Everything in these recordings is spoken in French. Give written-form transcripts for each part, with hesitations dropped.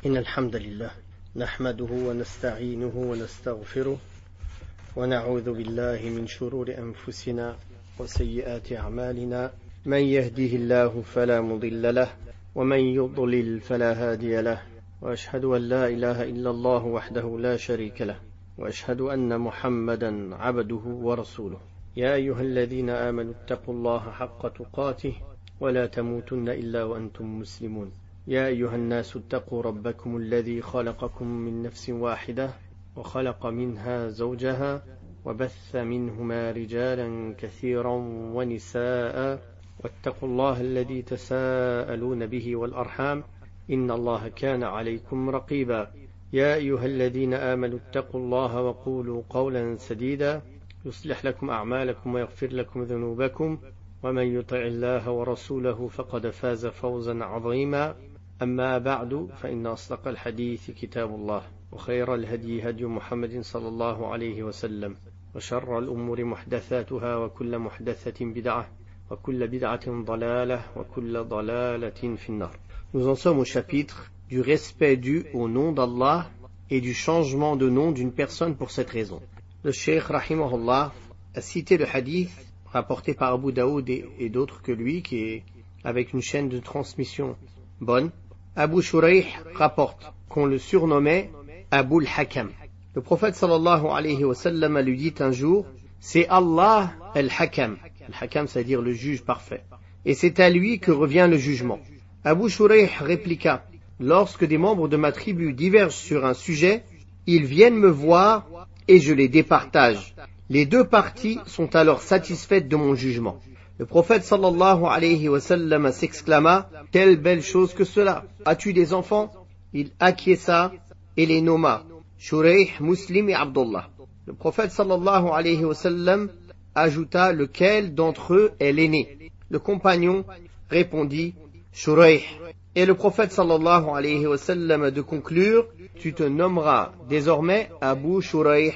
إن الحمد لله نحمده ونستعينه ونستغفره ونعوذ بالله من شرور أنفسنا وسيئات أعمالنا من يهده الله فلا مضل له ومن يضلل فلا هادي له وأشهد أن لا إله إلا الله وحده لا شريك له وأشهد أن محمدا عبده ورسوله يا أيها الذين آمنوا اتقوا الله حق تقاته ولا تموتن إلا وأنتم مسلمون يا أيها الناس اتقوا ربكم الذي خلقكم من نفس واحدة وخلق منها زوجها وبث منهما رجالا كثيرا ونساء واتقوا الله الذي تساءلون به والأرحام إن الله كان عليكم رقيبا يا أيها الذين آمنوا اتقوا الله وقولوا قولا سديدا يصلح لكم أعمالكم ويغفر لكم ذنوبكم ومن يطع الله ورسوله فقد فاز فوزا عظيما أما بعد فإن أصدق الحديث كتاب الله وخير الهدي هدي محمد صلى الله عليه وسلم وشر الأمور محدثاتها وكل محدثة بدعة وكل بدعة ضلالة وكل ضلالة في النار. Nous en sommes au chapitre du respect dû au nom d'Allah et du changement de nom d'une personne pour cette raison. Le Cheikh rahimahullah a cité le hadith rapporté par Abu Daoud et d'autres que lui, qui est avec une chaîne de transmission bonne. Abu Shurayh rapporte qu'on le surnommait Abu al-Hakam. Le prophète sallallahu alayhi wa sallam lui dit un jour, c'est Allah al-Hakam. Al-Hakam, c'est-à-dire le juge parfait. Et c'est à lui que revient le jugement. Abu Shurayh répliqua, lorsque des membres de ma tribu divergent sur un sujet, ils viennent me voir et je les départage. Les deux parties sont alors satisfaites de mon jugement. Le prophète sallallahu alayhi wa sallam s'exclama, quelle belle chose que cela! As-tu des enfants? Il acquiesça et les nomma, Shurayh, Muslim et Abdullah. Le prophète sallallahu alayhi wa sallam ajouta, lequel d'entre eux est l'aîné? Le compagnon répondit, Shurayh. Et le prophète sallallahu alayhi wa sallam de conclure, tu te nommeras désormais Abu Shurayh.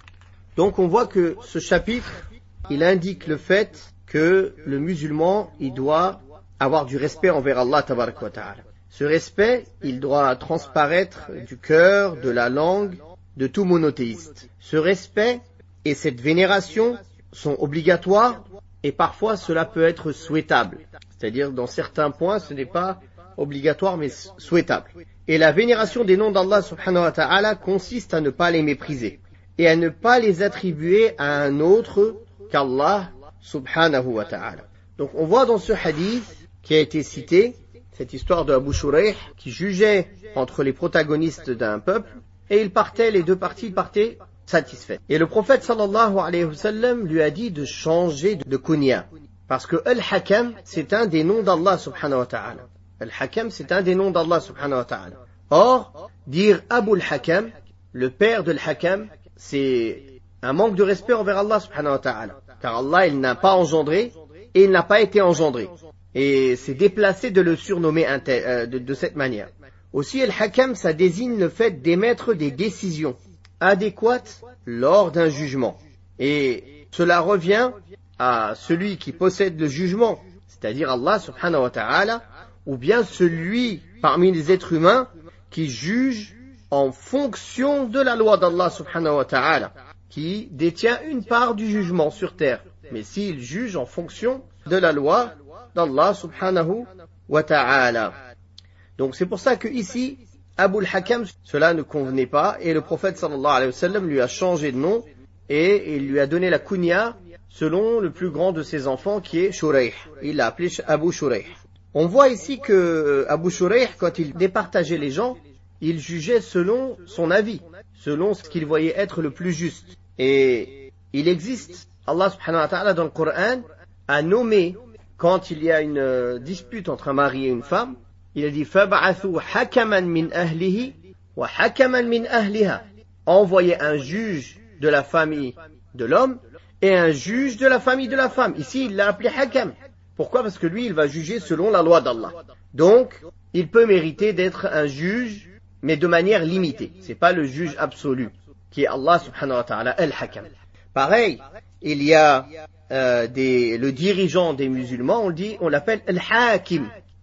Donc on voit que ce chapitre, il indique le fait que le musulman, il doit avoir du respect envers Allah tabaraka wa ta'ala. Ce respect, il doit transparaître du cœur, de la langue, de tout monothéiste. Ce respect et cette vénération sont obligatoires et parfois cela peut être souhaitable. C'est-à-dire dans certains points, ce n'est pas obligatoire mais souhaitable. Et la vénération des noms d'Allah subhanahu wa ta'ala consiste à ne pas les mépriser et à ne pas les attribuer à un autre qu'Allah subhanahu wa ta'ala. Donc on voit dans ce hadith qui a été cité, cette histoire de Abu Shurayh qui jugeait entre les protagonistes d'un peuple et les deux parties partaient satisfaits. Et le prophète sallallahu alayhi wa sallam lui a dit de changer de kunya. Parce que Al-Hakam, c'est un des noms d'Allah subhanahu wa ta'ala. Al-Hakam, c'est un des noms d'Allah subhanahu wa ta'ala. Or, dire Abu al-Hakam, le père de l'Hakam, c'est un manque de respect envers Allah subhanahu wa ta'ala. Car Allah, il n'a pas engendré et il n'a pas été engendré. Et c'est déplacé de le surnommer de cette manière. Aussi, Al-Hakam, ça désigne le fait d'émettre des décisions adéquates lors d'un jugement. Et cela revient à celui qui possède le jugement, c'est-à-dire Allah subhanahu wa ta'ala, ou bien celui parmi les êtres humains qui juge en fonction de la loi d'Allah subhanahu wa ta'ala, qui détient une part du jugement sur terre, mais s'il juge en fonction de la loi d'Allah subhanahu wa ta'ala. Donc c'est pour ça que ici, Abu al-Hakam, cela ne convenait pas, et le prophète sallallahu alayhi wa sallam lui a changé de nom, et il lui a donné la kunya selon le plus grand de ses enfants qui est Shurayh. Il l'a appelé Abu Shurayh. On voit ici que Abu Shurayh, quand il départageait les gens, il jugeait selon son avis, selon ce qu'il voyait être le plus juste. Et il existe, Allah subhanahu wa ta'ala dans le Coran a nommé, quand il y a une dispute entre un mari et une femme, il a dit فَبَعَثُوا حَكَمًا مِنْ أَهْلِهِ وَحَكَمًا مِنْ أَهْلِهَا. Envoyez un juge de la famille de l'homme et un juge de la famille de la femme. Ici, il l'a appelé Hakam. Pourquoi? Parce que lui, il va juger selon la loi d'Allah. Donc, il peut mériter d'être un juge, mais de manière limitée. C'est pas le juge absolu, qui est Allah subhanahu wa ta'ala, Al-Hakam. Pareil, il y a le dirigeant des musulmans, on l'appelle Al-Hakim.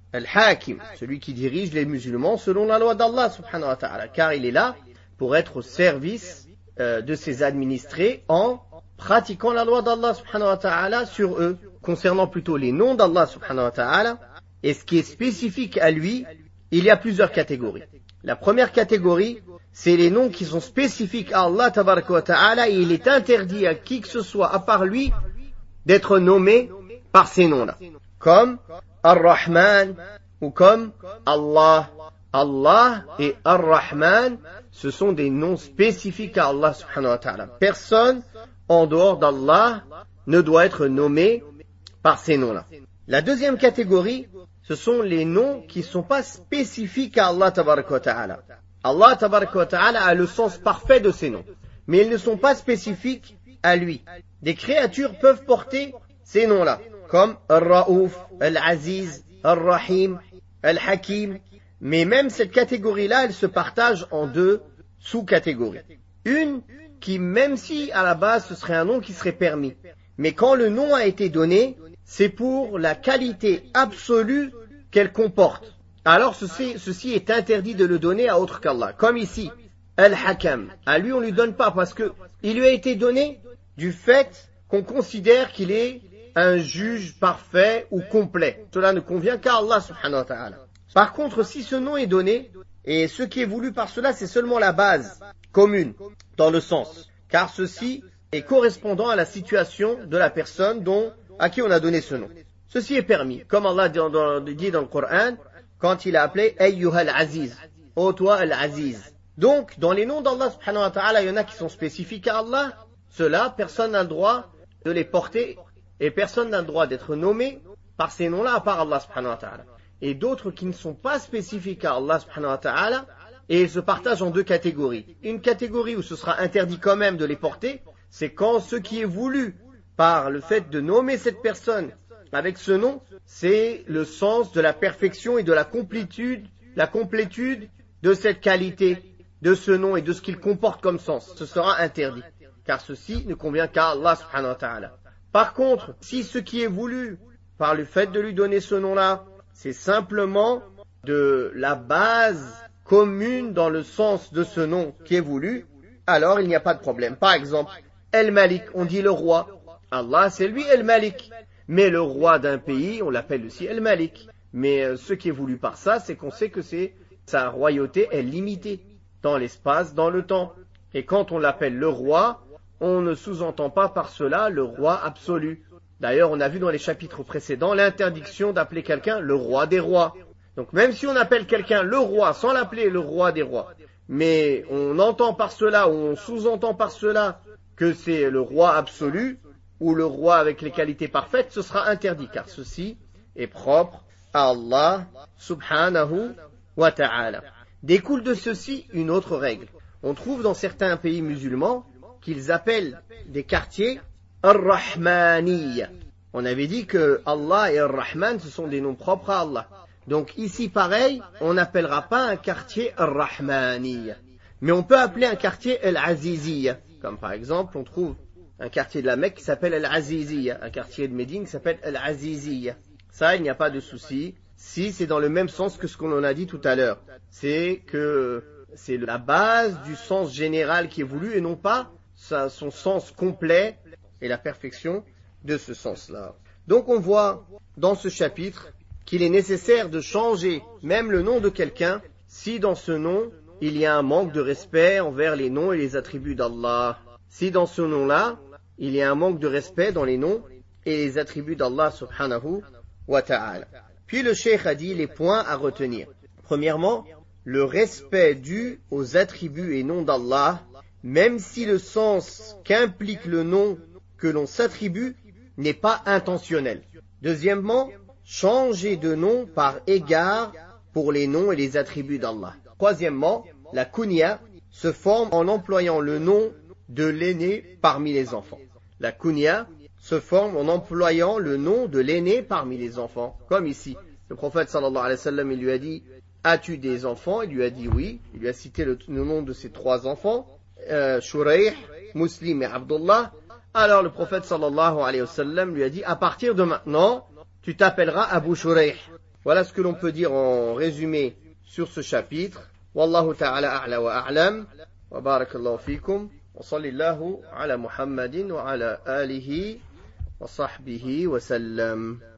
Al-Hakim, celui qui dirige les musulmans selon la loi d'Allah subhanahu wa ta'ala, car il est là pour être au service de ses administrés en pratiquant la loi d'Allah subhanahu wa ta'ala sur eux, concernant plutôt les noms d'Allah subhanahu wa ta'ala, et ce qui est spécifique à lui, il y a plusieurs catégories. La première catégorie, c'est les noms qui sont spécifiques à Allah tabaraka wa ta'ala, et il est interdit à qui que ce soit, à part lui, d'être nommé par ces noms-là. Comme Ar-Rahman, ou comme Allah. Allah et Ar-Rahman, ce sont des noms spécifiques à Allah subhanahu wa ta'ala. Personne en dehors d'Allah ne doit être nommé par ces noms-là. La deuxième catégorie, ce sont les noms qui ne sont pas spécifiques à Allah tabaraka wa ta'ala. Allah tabaraka wa ta'ala a le sens parfait de ces noms, mais ils ne sont pas spécifiques à lui. Des créatures peuvent porter ces noms-là, comme Ar-Raouf, Al-Aziz, Ar-Rahim, Al-Hakim, mais même cette catégorie-là, elle se partage en deux sous-catégories. Une qui, même si à la base ce serait un nom qui serait permis, mais quand le nom a été donné, c'est pour la qualité absolue qu'elle comporte. Alors ceci est interdit de le donner à autre qu'Allah. Comme ici, Al-Hakam, à lui on ne lui donne pas parce que il lui a été donné du fait qu'on considère qu'il est un juge parfait ou complet. Cela ne convient qu'à Allah subhanahu wa ta'ala. Par contre, si ce nom est donné, et ce qui est voulu par cela, c'est seulement la base commune, dans le sens, car ceci est correspondant à la situation de la personne à qui on a donné ce nom. Ceci est permis, comme Allah dit dans le Coran, quand il a appelé Ayyuha al-Aziz, ô toi al-Aziz. Donc, dans les noms d'Allah subhanahu wa ta'ala, il y en a qui sont spécifiques à Allah, ceux-là, personne n'a le droit de les porter, et personne n'a le droit d'être nommé par ces noms-là à part Allah subhanahu wa ta'ala. Et d'autres qui ne sont pas spécifiques à Allah subhanahu wa ta'ala, et ils se partagent en deux catégories. Une catégorie où ce sera interdit quand même de les porter, c'est quand ce qui est voulu par le fait de nommer cette personne avec ce nom, c'est le sens de la perfection et de la complétude de cette qualité, de ce nom et de ce qu'il comporte comme sens. Ce sera interdit, car ceci ne convient qu'à Allah subhanahu wa ta'ala. Par contre, si ce qui est voulu par le fait de lui donner ce nom-là, c'est simplement de la base commune dans le sens de ce nom qui est voulu, alors il n'y a pas de problème. Par exemple, El-Malik, on dit le roi. Allah, c'est lui El-Malik. Mais le roi d'un pays, on l'appelle aussi El-Malik. Mais ce qui est voulu par ça, c'est qu'on sait que sa royauté est limitée dans l'espace, dans le temps. Et quand on l'appelle le roi, on ne sous-entend pas par cela le roi absolu. D'ailleurs, on a vu dans les chapitres précédents l'interdiction d'appeler quelqu'un le roi des rois. Donc même si on appelle quelqu'un le roi sans l'appeler le roi des rois, mais on entend par cela ou on sous-entend par cela que c'est le roi absolu ou le roi avec les qualités parfaites, ce sera interdit car ceci est propre à Allah subhanahu wa ta'ala. Découle de ceci une autre règle. On trouve dans certains pays musulmans qu'ils appellent des quartiers Ar-Rahmaniyya. On avait dit que Allah et Ar-Rahman, ce sont des noms propres à Allah. Donc ici, pareil, on n'appellera pas un quartier Ar-Rahmaniyya. Mais on peut appeler un quartier Al-Aziziyya. Comme par exemple, on trouve un quartier de la Mecque qui s'appelle Al-Aziziyya, un quartier de Médine qui s'appelle Al-Aziziyya. Ça, il n'y a pas de souci. Si c'est dans le même sens que ce qu'on en a dit tout à l'heure. C'est que c'est la base du sens général qui est voulu et non pas son sens complet et la perfection de ce sens-là. Donc on voit dans ce chapitre qu'il est nécessaire de changer même le nom de quelqu'un si dans ce nom il y a un manque de respect envers les noms et les attributs d'Allah. Si dans ce nom-là il y a un manque de respect dans les noms et les attributs d'Allah subhanahu wa ta'ala. Puis le cheikh a dit les points à retenir. Premièrement, le respect dû aux attributs et noms d'Allah, même si le sens qu'implique le nom que l'on s'attribue n'est pas intentionnel. Deuxièmement, changer de nom par égard pour les noms et les attributs d'Allah. Troisièmement, la kunya se forme en employant le nom de l'aîné parmi les enfants. La kunya se forme en employant le nom de l'aîné parmi les enfants. Comme ici, le prophète sallallahu alayhi wa sallam, il lui a dit « As-tu des enfants ?» Il lui a dit oui. Il lui a cité le nom de ses trois enfants, Shurayh, Muslim et Abdullah. Alors le prophète sallallahu alayhi wa sallam lui a dit « À partir de maintenant, tu t'appelleras Abu Shurayh. » Voilà ce que l'on peut dire en résumé sur ce chapitre. Wallahu ta'ala a'la wa a'lam. Wa barakallahu fikum. Wa sallallahu ala Muhammadin wa ala alihi wa sahbihi wa sallam.